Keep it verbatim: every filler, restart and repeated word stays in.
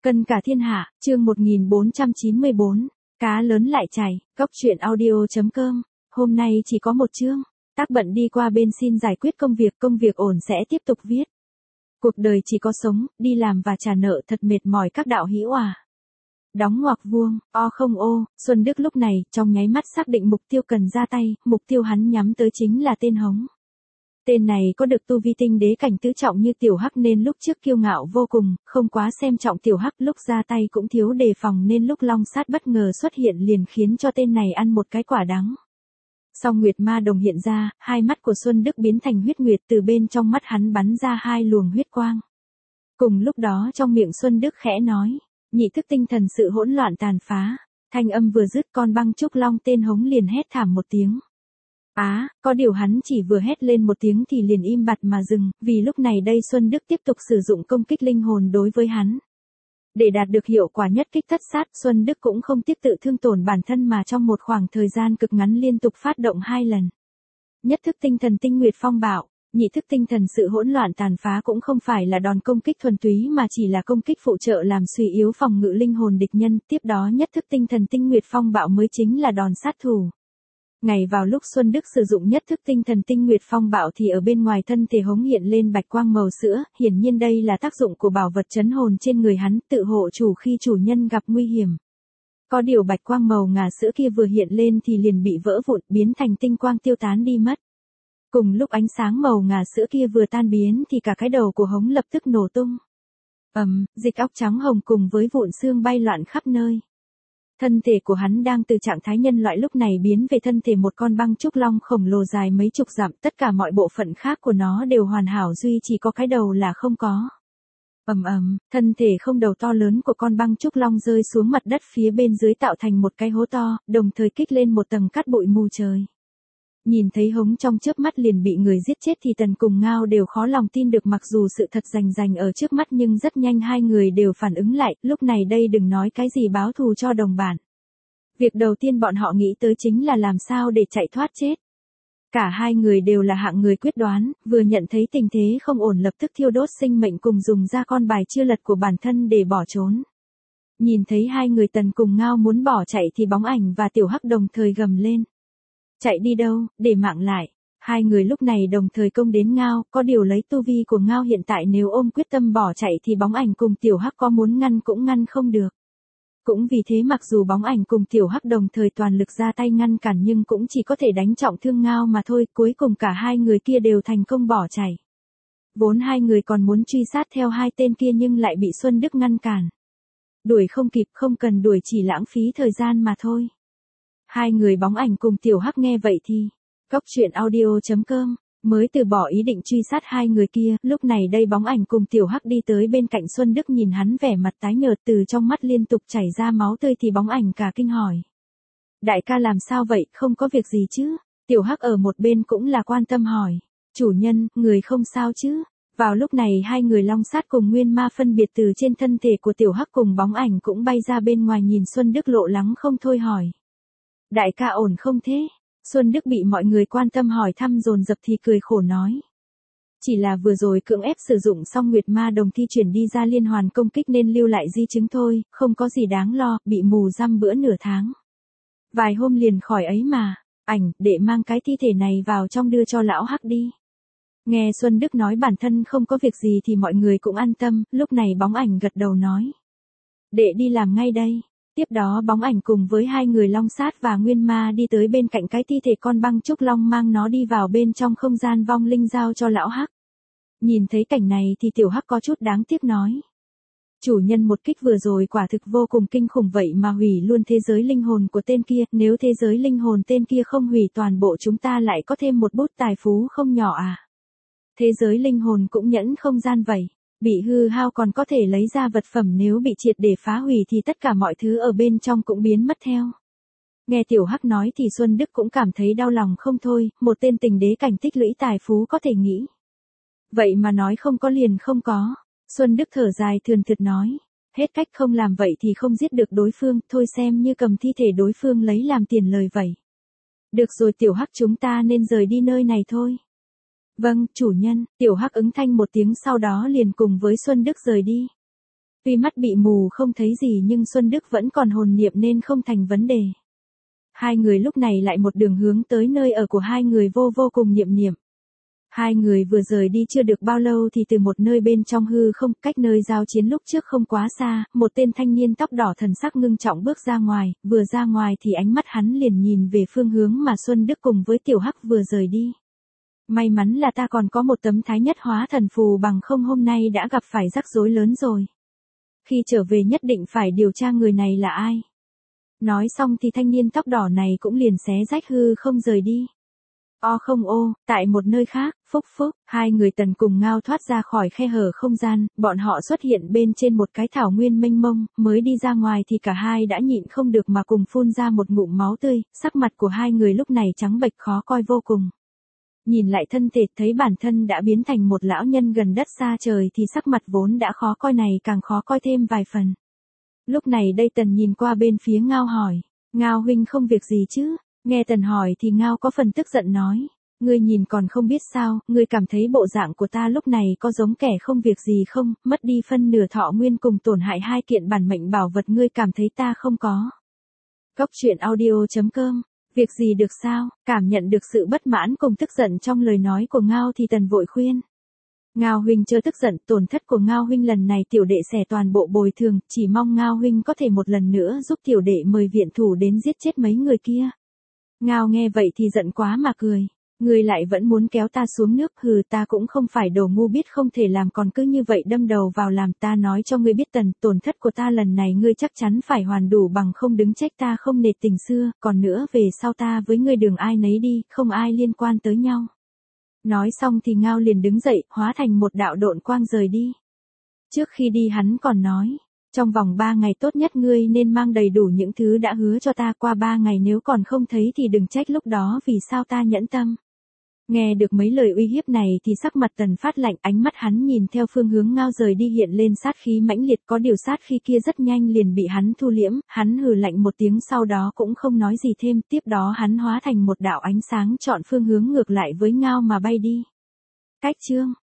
Cân cả thiên hạ, chương một nghìn bốn trăm chín mươi bốn, cá lớn lại chảy, cốc truyện audio.com, hôm nay chỉ có một chương, tác bận đi qua bên xin giải quyết công việc, công việc ổn sẽ tiếp tục viết. Cuộc đời chỉ có sống, đi làm và trả nợ thật mệt mỏi các đạo hữu à. Đóng ngoặc vuông, o không ô, Xuân Đức lúc này, trong nháy mắt xác định mục tiêu cần ra tay, mục tiêu hắn nhắm tới chính là tên Hống. Tên này có được tu vi tinh đế cảnh tứ trọng như Tiểu Hắc nên lúc trước kiêu ngạo vô cùng, không quá xem trọng Tiểu Hắc, lúc ra tay cũng thiếu đề phòng nên lúc long sát bất ngờ xuất hiện liền khiến cho tên này ăn một cái quả đắng. Sau Nguyệt Ma Đồng hiện ra, hai mắt của Xuân Đức biến thành huyết nguyệt, từ bên trong mắt hắn bắn ra hai luồng huyết quang. Cùng lúc đó trong miệng Xuân Đức khẽ nói, nhị thức tinh thần sự hỗn loạn tàn phá, thanh âm vừa dứt con băng trúc long tên Hống liền hét thảm một tiếng. Á, à, có điều hắn chỉ vừa hét lên một tiếng thì liền im bặt mà dừng, vì lúc này đây Xuân Đức tiếp tục sử dụng công kích linh hồn đối với hắn. Để đạt được hiệu quả nhất kích thất sát, Xuân Đức cũng không tiếp tự thương tổn bản thân mà trong một khoảng thời gian cực ngắn liên tục phát động hai lần. Nhất thức tinh thần tinh nguyệt phong bạo, nhị thức tinh thần sự hỗn loạn tàn phá cũng không phải là đòn công kích thuần túy mà chỉ là công kích phụ trợ làm suy yếu phòng ngự linh hồn địch nhân, tiếp đó nhất thức tinh thần tinh nguyệt phong bạo mới chính là đòn sát thủ. Ngày vào lúc Xuân Đức sử dụng nhất thức tinh thần tinh nguyệt phong bạo thì ở bên ngoài thân thể Hống hiện lên bạch quang màu sữa, hiển nhiên đây là tác dụng của bảo vật trấn hồn trên người hắn, tự hộ chủ khi chủ nhân gặp nguy hiểm. Có điều bạch quang màu ngà sữa kia vừa hiện lên thì liền bị vỡ vụn, biến thành tinh quang tiêu tán đi mất. Cùng lúc ánh sáng màu ngà sữa kia vừa tan biến thì cả cái đầu của Hống lập tức nổ tung. Ầm, um, dịch óc trắng hồng cùng với vụn xương bay loạn khắp nơi. Thân thể của hắn đang từ trạng thái nhân loại lúc này biến về thân thể một con băng trúc long khổng lồ dài mấy chục dặm, tất cả mọi bộ phận khác của nó đều hoàn hảo duy chỉ có cái đầu là không có. Ầm ầm, thân thể không đầu to lớn của con băng trúc long rơi xuống mặt đất phía bên dưới tạo thành một cái hố to, đồng thời kích lên một tầng cát bụi mù trời. Nhìn thấy Hống trong chớp mắt liền bị người giết chết thì Tần cùng Ngao đều khó lòng tin được, mặc dù sự thật rành rành ở trước mắt nhưng rất nhanh hai người đều phản ứng lại, lúc này đây đừng nói cái gì báo thù cho đồng bản. Việc đầu tiên bọn họ nghĩ tới chính là làm sao để chạy thoát chết. Cả hai người đều là hạng người quyết đoán, vừa nhận thấy tình thế không ổn lập tức thiêu đốt sinh mệnh cùng dùng ra con bài chưa lật của bản thân để bỏ trốn. Nhìn thấy hai người Tần cùng Ngao muốn bỏ chạy thì Bóng Ảnh và Tiểu Hắc đồng thời gầm lên. Chạy đi đâu, để mạng lại. Hai người lúc này đồng thời công đến Ngao, có điều lấy tu vi của Ngao hiện tại nếu ôm quyết tâm bỏ chạy thì Bóng Ảnh cùng Tiểu Hắc có muốn ngăn cũng ngăn không được. Cũng vì thế mặc dù Bóng Ảnh cùng Tiểu Hắc đồng thời toàn lực ra tay ngăn cản nhưng cũng chỉ có thể đánh trọng thương Ngao mà thôi, cuối cùng cả hai người kia đều thành công bỏ chạy. Vốn hai người còn muốn truy sát theo hai tên kia nhưng lại bị Xuân Đức ngăn cản. Đuổi không kịp, không cần đuổi, chỉ lãng phí thời gian mà thôi. Hai người Bóng Ảnh cùng Tiểu Hắc nghe vậy thì, cốc truyện audio.com, mới từ bỏ ý định truy sát hai người kia, lúc này đây Bóng Ảnh cùng Tiểu Hắc đi tới bên cạnh Xuân Đức nhìn hắn vẻ mặt tái nhợt từ trong mắt liên tục chảy ra máu tươi thì Bóng Ảnh cả kinh hỏi. Đại ca làm sao vậy, không có việc gì chứ? Tiểu Hắc ở một bên cũng là quan tâm hỏi. Chủ nhân, người không sao chứ? Vào lúc này hai người long sát cùng Nguyên Ma phân biệt từ trên thân thể của Tiểu Hắc cùng Bóng Ảnh cũng bay ra bên ngoài nhìn Xuân Đức lộ lắng không thôi hỏi. Đại ca ổn không thế? Xuân Đức bị mọi người quan tâm hỏi thăm dồn dập thì cười khổ nói. Chỉ là vừa rồi cưỡng ép sử dụng xong Nguyệt Ma Đồng thi chuyển đi ra liên hoàn công kích nên lưu lại di chứng thôi, không có gì đáng lo, bị mù dăm bữa nửa tháng. Vài hôm liền khỏi ấy mà, Ảnh, để mang cái thi thể này vào trong đưa cho lão Hắc đi. Nghe Xuân Đức nói bản thân không có việc gì thì mọi người cũng an tâm, lúc này Bóng Ảnh gật đầu nói. Đệ đi làm ngay đây. Tiếp đó Bóng Ảnh cùng với hai người long sát và Nguyên Ma đi tới bên cạnh cái thi thể con băng trúc long mang nó đi vào bên trong không gian vong linh giao cho lão Hắc. Nhìn thấy cảnh này thì Tiểu Hắc có chút đáng tiếc nói. Chủ nhân một kích vừa rồi quả thực vô cùng kinh khủng vậy mà hủy luôn thế giới linh hồn của tên kia, nếu thế giới linh hồn tên kia không hủy toàn bộ chúng ta lại có thêm một bút tài phú không nhỏ à. Thế giới linh hồn cũng nhẫn không gian vậy. Bị hư hao còn có thể lấy ra vật phẩm, nếu bị triệt để phá hủy thì tất cả mọi thứ ở bên trong cũng biến mất theo. Nghe Tiểu Hắc nói thì Xuân Đức cũng cảm thấy đau lòng không thôi, một tên tình đế cảnh tích lũy tài phú có thể nghĩ. Vậy mà nói không có liền không có. Xuân Đức thở dài thườn thượt nói. Hết cách, không làm vậy thì không giết được đối phương, thôi xem như cầm thi thể đối phương lấy làm tiền lời vậy. Được rồi Tiểu Hắc, chúng ta nên rời đi nơi này thôi. Vâng, chủ nhân, Tiểu Hắc ứng thanh một tiếng sau đó liền cùng với Xuân Đức rời đi. Tuy mắt bị mù không thấy gì nhưng Xuân Đức vẫn còn hồn niệm nên không thành vấn đề. Hai người lúc này lại một đường hướng tới nơi ở của hai người vô vô cùng niệm niệm. Hai người vừa rời đi chưa được bao lâu thì từ một nơi bên trong hư không, cách nơi giao chiến lúc trước không quá xa, một tên thanh niên tóc đỏ thần sắc ngưng trọng bước ra ngoài, vừa ra ngoài thì ánh mắt hắn liền nhìn về phương hướng mà Xuân Đức cùng với Tiểu Hắc vừa rời đi. May mắn là ta còn có một tấm thái nhất hóa thần phù, bằng không hôm nay đã gặp phải rắc rối lớn rồi. Khi trở về nhất định phải điều tra người này là ai. Nói xong thì thanh niên tóc đỏ này cũng liền xé rách hư không rời đi. O không ô, tại một nơi khác, phúc phúc, hai người Tần cùng Ngao thoát ra khỏi khe hở không gian, bọn họ xuất hiện bên trên một cái thảo nguyên mênh mông, mới đi ra ngoài thì cả hai đã nhịn không được mà cùng phun ra một ngụm máu tươi, sắc mặt của hai người lúc này trắng bệch khó coi vô cùng. Nhìn lại thân thể thấy bản thân đã biến thành một lão nhân gần đất xa trời thì sắc mặt vốn đã khó coi này càng khó coi thêm vài phần. Lúc này đây Tần nhìn qua bên phía Ngao hỏi, Ngao huynh không việc gì chứ? Nghe Tần hỏi thì Ngao có phần tức giận nói, ngươi nhìn còn không biết sao, ngươi cảm thấy bộ dạng của ta lúc này có giống kẻ không việc gì không, mất đi phân nửa thọ nguyên cùng tổn hại hai kiện bản mệnh bảo vật, ngươi cảm thấy ta không có. Góc truyện audio chấm com, việc gì được sao? Cảm nhận được sự bất mãn cùng tức giận trong lời nói của Ngao thì Tần vội khuyên. Ngao huynh chớ tức giận, tổn thất của Ngao huynh lần này tiểu đệ xẻ toàn bộ bồi thường, chỉ mong Ngao huynh có thể một lần nữa giúp tiểu đệ mời viện thủ đến giết chết mấy người kia. Ngao nghe vậy thì giận quá mà cười. Ngươi lại vẫn muốn kéo ta xuống nước, hừ, ta cũng không phải đồ ngu biết không thể làm còn cứ như vậy đâm đầu vào làm. Ta nói cho ngươi biết Tần, tổn thất của ta lần này ngươi chắc chắn phải hoàn đủ, bằng không đứng trách ta không nể tình xưa, còn nữa về sau ta với ngươi đường ai nấy đi, không ai liên quan tới nhau. Nói xong thì Ngao liền đứng dậy, hóa thành một đạo độn quang rời đi. Trước khi đi hắn còn nói, trong vòng ba ngày tốt nhất ngươi nên mang đầy đủ những thứ đã hứa cho ta, qua ba ngày nếu còn không thấy thì đừng trách lúc đó vì sao ta nhẫn tâm. Nghe được mấy lời uy hiếp này thì sắc mặt Tần phát lạnh, ánh mắt hắn nhìn theo phương hướng Ngao rời đi hiện lên sát khí mãnh liệt, có điều sát khí kia rất nhanh liền bị hắn thu liễm, hắn hừ lạnh một tiếng sau đó cũng không nói gì thêm, tiếp đó hắn hóa thành một đạo ánh sáng chọn phương hướng ngược lại với Ngao mà bay đi. Cách chương